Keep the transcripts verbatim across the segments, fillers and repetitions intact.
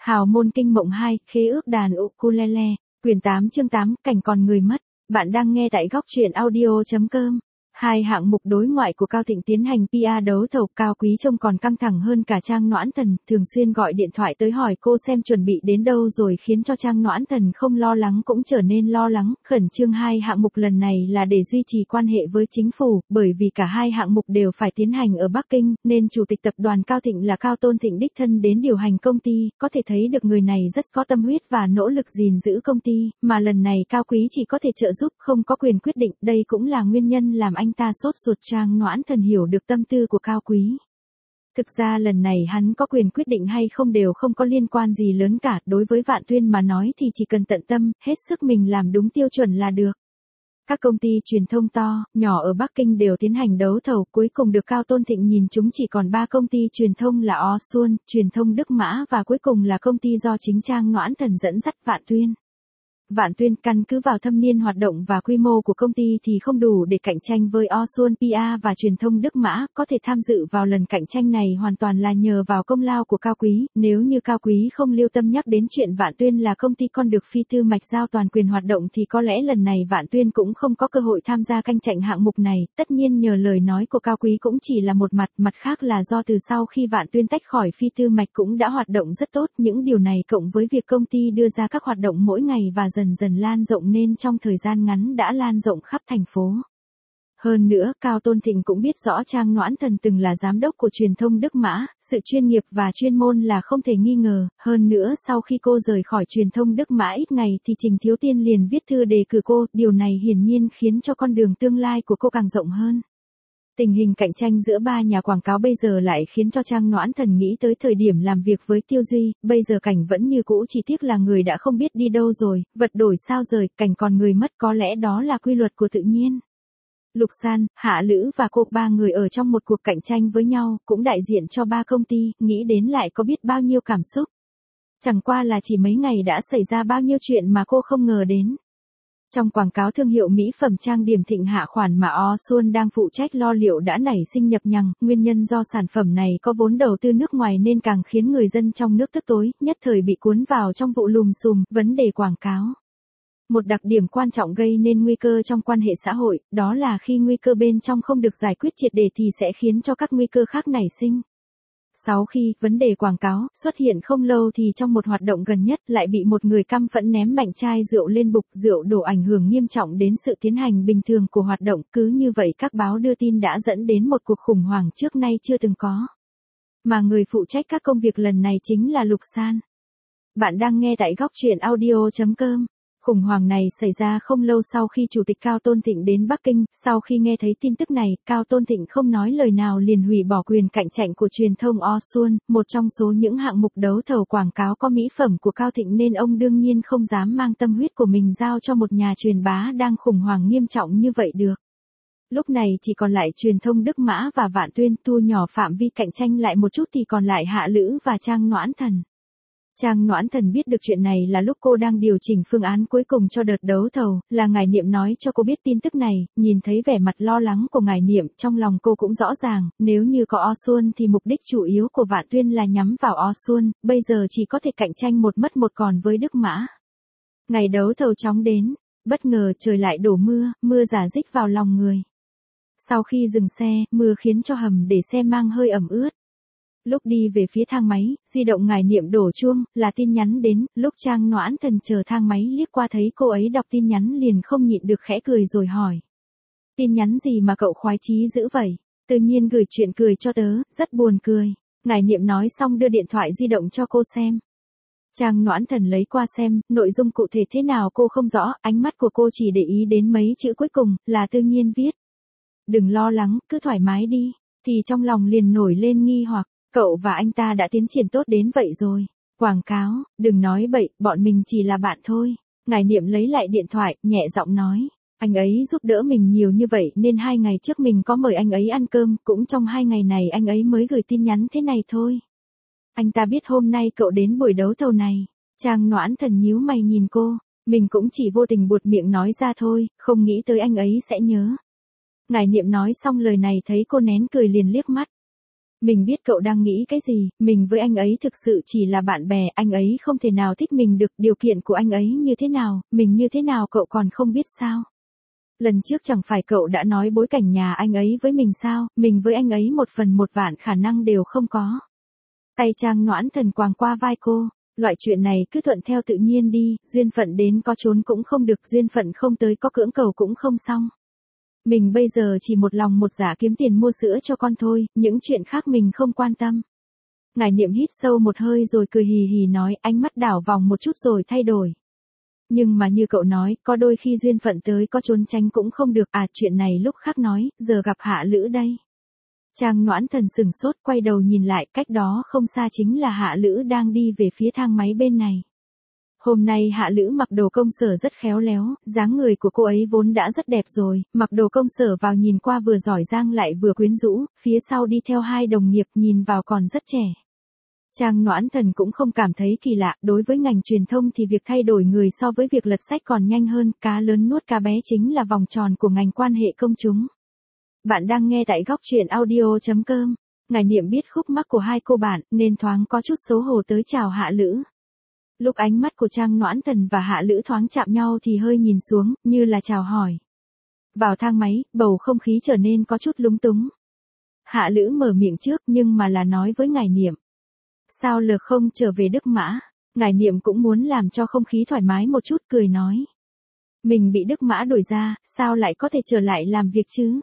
Hào môn kinh mộng hai, khế ước đàn ukulele, quyển tám chương tám, cảnh còn người mất. Bạn đang nghe tại góc truyện audio chấm com. Hai hạng mục đối ngoại của Cao Thịnh tiến hành pê e đấu thầu, Cao Quý trông còn căng thẳng hơn cả Trang Noãn Thần, thường xuyên gọi điện thoại tới hỏi cô xem chuẩn bị đến đâu rồi, khiến cho Trang Noãn Thần không lo lắng cũng trở nên lo lắng. Khẩn trương hai hạng mục lần này là để duy trì quan hệ với chính phủ, bởi vì cả hai hạng mục đều phải tiến hành ở Bắc Kinh, nên chủ tịch tập đoàn Cao Thịnh là Cao Tôn Thịnh đích thân đến điều hành công ty, có thể thấy được người này rất có tâm huyết và nỗ lực gìn giữ công ty, mà lần này Cao Quý chỉ có thể trợ giúp, không có quyền quyết định, đây cũng là nguyên nhân làm anh ta sốt ruột. Trang Noãn Thần hiểu được tâm tư của Cao Quý. Thực ra lần này hắn có quyền quyết định hay không đều không có liên quan gì lớn cả, đối với Vạn Tuyên mà nói thì chỉ cần tận tâm, hết sức mình làm đúng tiêu chuẩn là được. Các công ty truyền thông to, nhỏ ở Bắc Kinh đều tiến hành đấu thầu, cuối cùng được Cao Tôn Thịnh nhìn chúng chỉ còn ba công ty truyền thông là O Xuân, truyền thông Đức Mã và cuối cùng là công ty do chính Trang Noãn Thần dẫn dắt Vạn Tuyên. Vạn Tuyên căn cứ vào thâm niên hoạt động và quy mô của công ty thì không đủ để cạnh tranh với O Xuân pê e và truyền thông Đức Mã, có thể tham dự vào lần cạnh tranh này hoàn toàn là nhờ vào công lao của Cao Quý, nếu như Cao Quý không lưu tâm nhắc đến chuyện Vạn Tuyên là công ty con được Phi Tư Mạch giao toàn quyền hoạt động thì có lẽ lần này Vạn Tuyên cũng không có cơ hội tham gia cạnh tranh hạng mục này, tất nhiên nhờ lời nói của Cao Quý cũng chỉ là một mặt, mặt khác là do từ sau khi Vạn Tuyên tách khỏi Phi Tư Mạch cũng đã hoạt động rất tốt, những điều này cộng với việc công ty đưa ra các hoạt động mỗi ngày và dần dần dần lan rộng nên trong thời gian ngắn đã lan rộng khắp thành phố. Hơn nữa, Cao Tôn Thịnh cũng biết rõ Trang Noãn Thần từng là giám đốc của truyền thông Đức Mã, sự chuyên nghiệp và chuyên môn là không thể nghi ngờ, hơn nữa sau khi cô rời khỏi truyền thông Đức Mã ít ngày thì Trình Thiếu Tiên liền viết thư đề cử cô, điều này hiển nhiên khiến cho con đường tương lai của cô càng rộng hơn. Tình hình cạnh tranh giữa ba nhà quảng cáo bây giờ lại khiến cho Trang Noãn Thần nghĩ tới thời điểm làm việc với Tiêu Duy, bây giờ cảnh vẫn như cũ, chỉ tiếc là người đã không biết đi đâu rồi, vật đổi sao rời, cảnh còn người mất, có lẽ đó là quy luật của tự nhiên. Lục San, Hạ Lữ và cô, ba người ở trong một cuộc cạnh tranh với nhau, cũng đại diện cho ba công ty, nghĩ đến lại có biết bao nhiêu cảm xúc. Chẳng qua là chỉ mấy ngày đã xảy ra bao nhiêu chuyện mà cô không ngờ đến. Trong quảng cáo thương hiệu mỹ phẩm trang điểm Thịnh Hạ khoản mà O Xuân đang phụ trách lo liệu đã nảy sinh nhập nhằng, nguyên nhân do sản phẩm này có vốn đầu tư nước ngoài nên càng khiến người dân trong nước tức tối, nhất thời bị cuốn vào trong vụ lùm xùm, vấn đề quảng cáo. Một đặc điểm quan trọng gây nên nguy cơ trong quan hệ xã hội, đó là khi nguy cơ bên trong không được giải quyết triệt để thì sẽ khiến cho các nguy cơ khác nảy sinh. Sau khi vấn đề quảng cáo xuất hiện không lâu thì trong một hoạt động gần nhất lại bị một người căm phẫn ném mạnh chai rượu lên bục, rượu đổ ảnh hưởng nghiêm trọng đến sự tiến hành bình thường của hoạt động, cứ như vậy các báo đưa tin đã dẫn đến một cuộc khủng hoảng trước nay chưa từng có. Mà người phụ trách các công việc lần này chính là Lục San. Bạn đang nghe tại góc truyện audio chấm com. Khủng hoảng này xảy ra không lâu sau khi Chủ tịch Cao Tôn Thịnh đến Bắc Kinh, sau khi nghe thấy tin tức này, Cao Tôn Thịnh không nói lời nào liền hủy bỏ quyền cạnh tranh của truyền thông O Xuân, một trong số những hạng mục đấu thầu quảng cáo có mỹ phẩm của Cao Thịnh nên ông đương nhiên không dám mang tâm huyết của mình giao cho một nhà truyền bá đang khủng hoảng nghiêm trọng như vậy được. Lúc này chỉ còn lại truyền thông Đức Mã và Vạn Tuyên, thu nhỏ phạm vi cạnh tranh lại một chút thì còn lại Hạ Lữ và Trang Noãn Thần. Trang Noãn Thần biết được chuyện này là lúc cô đang điều chỉnh phương án cuối cùng cho đợt đấu thầu, là Ngải Niệm nói cho cô biết tin tức này, nhìn thấy vẻ mặt lo lắng của Ngải Niệm, trong lòng cô cũng rõ ràng, nếu như có O Xuân thì mục đích chủ yếu của Vạn Tuyên là nhắm vào O Xuân, bây giờ chỉ có thể cạnh tranh một mất một còn với Đức Mã. Ngày đấu thầu chóng đến, bất ngờ trời lại đổ mưa, mưa rả rích vào lòng người. Sau khi dừng xe, mưa khiến cho hầm để xe mang hơi ẩm ướt. Lúc đi về phía thang máy, di động Ngải Niệm đổ chuông, là tin nhắn đến, lúc Trang Noãn Thần chờ thang máy liếc qua thấy cô ấy đọc tin nhắn liền không nhịn được khẽ cười rồi hỏi. Tin nhắn gì mà cậu khoái chí dữ vậy? Tự nhiên gửi chuyện cười cho tớ, rất buồn cười. Ngải Niệm nói xong đưa điện thoại di động cho cô xem. Trang Noãn Thần lấy qua xem, nội dung cụ thể thế nào cô không rõ, ánh mắt của cô chỉ để ý đến mấy chữ cuối cùng, là tự nhiên viết. Đừng lo lắng, cứ thoải mái đi, thì trong lòng liền nổi lên nghi hoặc. Cậu và anh ta đã tiến triển tốt đến vậy rồi. Quảng cáo, đừng nói bậy, bọn mình chỉ là bạn thôi. Ngải Niệm lấy lại điện thoại, nhẹ giọng nói. Anh ấy giúp đỡ mình nhiều như vậy nên hai ngày trước mình có mời anh ấy ăn cơm, cũng trong hai ngày này anh ấy mới gửi tin nhắn thế này thôi. Anh ta biết hôm nay cậu đến buổi đấu thầu này. Trang Noãn Thần nhíu mày nhìn cô, mình cũng chỉ vô tình buột miệng nói ra thôi, không nghĩ tới anh ấy sẽ nhớ. Ngải Niệm nói xong lời này thấy cô nén cười liền liếc mắt. Mình biết cậu đang nghĩ cái gì, mình với anh ấy thực sự chỉ là bạn bè, anh ấy không thể nào thích mình được, điều kiện của anh ấy như thế nào, mình như thế nào cậu còn không biết sao. Lần trước chẳng phải cậu đã nói bối cảnh nhà anh ấy với mình sao, mình với anh ấy một phần một vạn khả năng đều không có. Tay Trang Noãn Thần quàng qua vai cô, loại chuyện này cứ thuận theo tự nhiên đi, duyên phận đến có trốn cũng không được, duyên phận không tới có cưỡng cầu cũng không xong. Mình bây giờ chỉ một lòng một dạ kiếm tiền mua sữa cho con thôi, những chuyện khác mình không quan tâm. Ngải Niệm hít sâu một hơi rồi cười hì hì nói, ánh mắt đảo vòng một chút rồi thay đổi. Nhưng mà như cậu nói, có đôi khi duyên phận tới có trốn tránh cũng không được, à chuyện này lúc khác nói, giờ gặp Hạ Lữ đây. Trang Noãn Thần sừng sốt quay đầu nhìn lại, cách đó không xa chính là Hạ Lữ đang đi về phía thang máy bên này. Hôm nay Hạ Lữ mặc đồ công sở rất khéo léo, dáng người của cô ấy vốn đã rất đẹp rồi, mặc đồ công sở vào nhìn qua vừa giỏi giang lại vừa quyến rũ, phía sau đi theo hai đồng nghiệp nhìn vào còn rất trẻ. Trang Noãn Thần cũng không cảm thấy kỳ lạ, đối với ngành truyền thông thì việc thay đổi người so với việc lật sách còn nhanh hơn, cá lớn nuốt cá bé chính là vòng tròn của ngành quan hệ công chúng. Bạn đang nghe tại góc truyện audio chấm com. Ngải Niệm biết khúc mắc của hai cô bạn, nên thoáng có chút xấu hổ tới chào Hạ Lữ. Lúc ánh mắt của Trang Noãn Thần và Hạ Lữ thoáng chạm nhau thì hơi nhìn xuống, như là chào hỏi. Vào thang máy, bầu không khí trở nên có chút lúng túng. Hạ Lữ mở miệng trước nhưng mà là nói với Ngải Niệm. Sao lờ không trở về Đức Mã? Ngải Niệm cũng muốn làm cho không khí thoải mái một chút, cười nói. Mình bị Đức Mã đuổi ra, sao lại có thể trở lại làm việc chứ?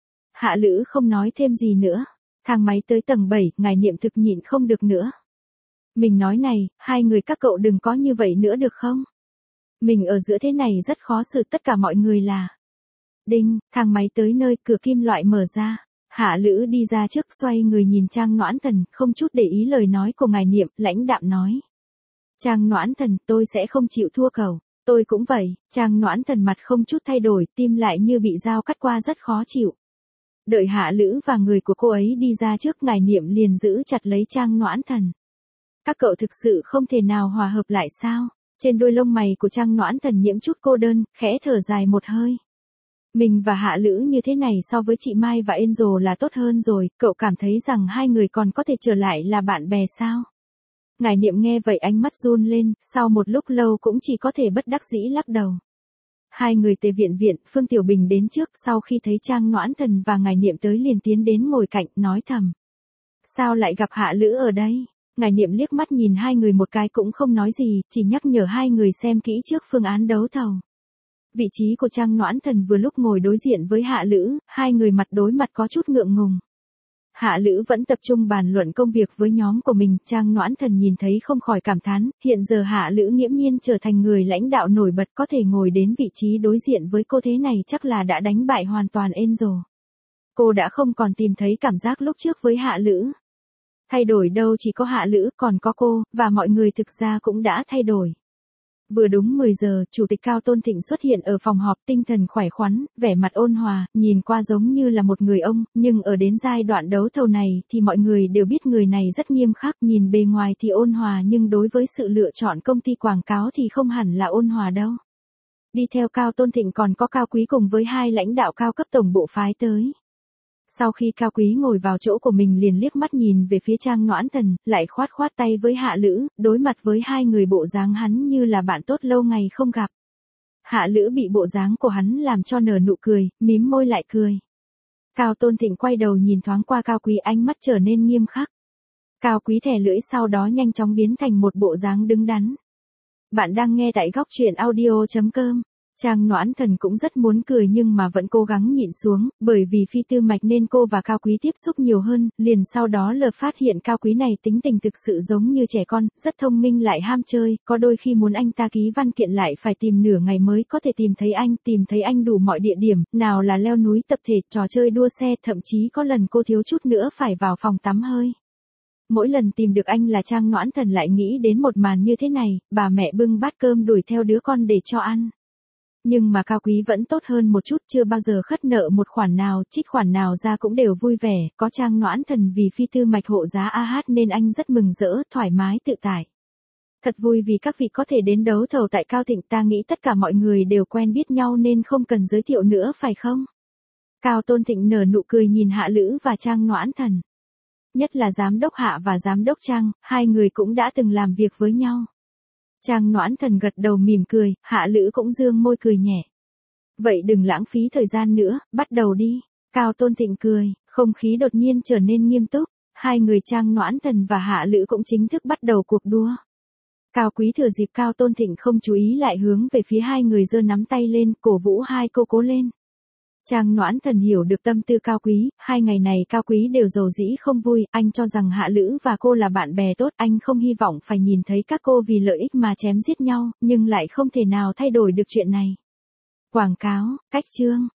Hạ Lữ không nói thêm gì nữa. Thang máy tới tầng bảy, Ngải Niệm thực nhịn không được nữa. Mình nói này, hai người các cậu đừng có như vậy nữa được không? Mình ở giữa thế này rất khó xử, tất cả mọi người là. Đinh, thang máy tới nơi, cửa kim loại mở ra. Hạ Lữ đi ra trước, xoay người nhìn Trang Noãn Thần, không chút để ý lời nói của Ngải Niệm, lãnh đạm nói. Trang Noãn Thần, tôi sẽ không chịu thua cậu. Tôi cũng vậy. Trang Noãn Thần mặt không chút thay đổi, tim lại như bị dao cắt qua rất khó chịu. Đợi Hạ Lữ và người của cô ấy đi ra trước, Ngải Niệm liền giữ chặt lấy Trang Noãn Thần. Các cậu thực sự không thể nào hòa hợp lại sao? Trên đôi lông mày của Trang Noãn Thần nhiễm chút cô đơn, khẽ thở dài một hơi. Mình và Hạ Lữ như thế này so với chị Mai và Angel là tốt hơn rồi, cậu cảm thấy rằng hai người còn có thể trở lại là bạn bè sao? Ngải Niệm nghe vậy ánh mắt run lên, sau một lúc lâu cũng chỉ có thể bất đắc dĩ lắc đầu. Hai người tới viện viện, Phương Tiểu Bình đến trước, sau khi thấy Trang Noãn Thần và Ngải Niệm tới liền tiến đến ngồi cạnh, nói thầm. Sao lại gặp Hạ Lữ ở đây? Ngải Niệm liếc mắt nhìn hai người một cái cũng không nói gì, chỉ nhắc nhở hai người xem kỹ trước phương án đấu thầu. Vị trí của Trang Noãn Thần vừa lúc ngồi đối diện với Hạ Lữ, hai người mặt đối mặt có chút ngượng ngùng. Hạ Lữ vẫn tập trung bàn luận công việc với nhóm của mình, Trang Noãn Thần nhìn thấy không khỏi cảm thán, hiện giờ Hạ Lữ nghiễm nhiên trở thành người lãnh đạo nổi bật, có thể ngồi đến vị trí đối diện với cô thế này chắc là đã đánh bại hoàn toàn Angel. Cô đã không còn tìm thấy cảm giác lúc trước với Hạ Lữ. Thay đổi đâu chỉ có Hạ Lữ, còn có cô, và mọi người thực ra cũng đã thay đổi. Vừa đúng mười giờ, Chủ tịch Cao Tôn Thịnh xuất hiện ở phòng họp, tinh thần khỏe khoắn, vẻ mặt ôn hòa, nhìn qua giống như là một người ông, nhưng ở đến giai đoạn đấu thầu này thì mọi người đều biết người này rất nghiêm khắc, nhìn bề ngoài thì ôn hòa nhưng đối với sự lựa chọn công ty quảng cáo thì không hẳn là ôn hòa đâu. Đi theo Cao Tôn Thịnh còn có Cao Quý cùng với hai lãnh đạo cao cấp tổng bộ phái tới. Sau khi Cao Quý ngồi vào chỗ của mình liền liếc mắt nhìn về phía Trang Noãn Thần, lại khoát khoát tay với Hạ Lữ, đối mặt với hai người bộ dáng hắn như là bạn tốt lâu ngày không gặp. Hạ Lữ bị bộ dáng của hắn làm cho nở nụ cười, mím môi lại cười. Cao Tôn Thịnh quay đầu nhìn thoáng qua Cao Quý, ánh mắt trở nên nghiêm khắc. Cao Quý thè lưỡi sau đó nhanh chóng biến thành một bộ dáng đứng đắn. Bạn đang nghe tại góc truyện audio chấm com. Trang Noãn Thần cũng rất muốn cười nhưng mà vẫn cố gắng nhịn xuống, bởi vì phi tư mạch nên cô và Cao Quý tiếp xúc nhiều hơn, liền sau đó lờ phát hiện Cao Quý này tính tình thực sự giống như trẻ con, rất thông minh lại ham chơi, có đôi khi muốn anh ta ký văn kiện lại phải tìm nửa ngày mới có thể tìm thấy anh, tìm thấy anh đủ mọi địa điểm, nào là leo núi tập thể, trò chơi đua xe, thậm chí có lần cô thiếu chút nữa phải vào phòng tắm hơi. Mỗi lần tìm được anh là Trang Noãn Thần lại nghĩ đến một màn như thế này, bà mẹ bưng bát cơm đuổi theo đứa con để cho ăn. Nhưng mà Cao Quý vẫn tốt hơn một chút, chưa bao giờ khất nợ một khoản nào, trích khoản nào ra cũng đều vui vẻ, có Trang Noãn Thần vì phi tư mạch hộ giá a hát nên anh rất mừng rỡ, thoải mái tự tại. Thật vui vì các vị có thể đến đấu thầu tại Cao Thịnh, ta nghĩ tất cả mọi người đều quen biết nhau nên không cần giới thiệu nữa phải không? Cao Tôn Thịnh nở nụ cười nhìn Hạ Lữ và Trang Noãn Thần. nhất là giám đốc Hạ và giám đốc Trang, hai người cũng đã từng làm việc với nhau. Trang Noãn Thần gật đầu mỉm cười, Hạ Lữ cũng dương môi cười nhẹ. Vậy đừng lãng phí thời gian nữa, bắt đầu đi. Cao Tôn Thịnh cười, không khí đột nhiên trở nên nghiêm túc, hai người Trang Noãn Thần và Hạ Lữ cũng chính thức bắt đầu cuộc đua. Cao Quý thừa dịp Cao Tôn Thịnh không chú ý lại hướng về phía hai người giơ nắm tay lên, cổ vũ hai cô cố lên. Trang Noãn Thần hiểu được tâm tư Cao Quý, hai ngày này Cao Quý đều dầu dĩ không vui, anh cho rằng Hạ Lữ và cô là bạn bè tốt, anh không hy vọng phải nhìn thấy các cô vì lợi ích mà chém giết nhau, nhưng lại không thể nào thay đổi được chuyện này. Quảng cáo, cách chương.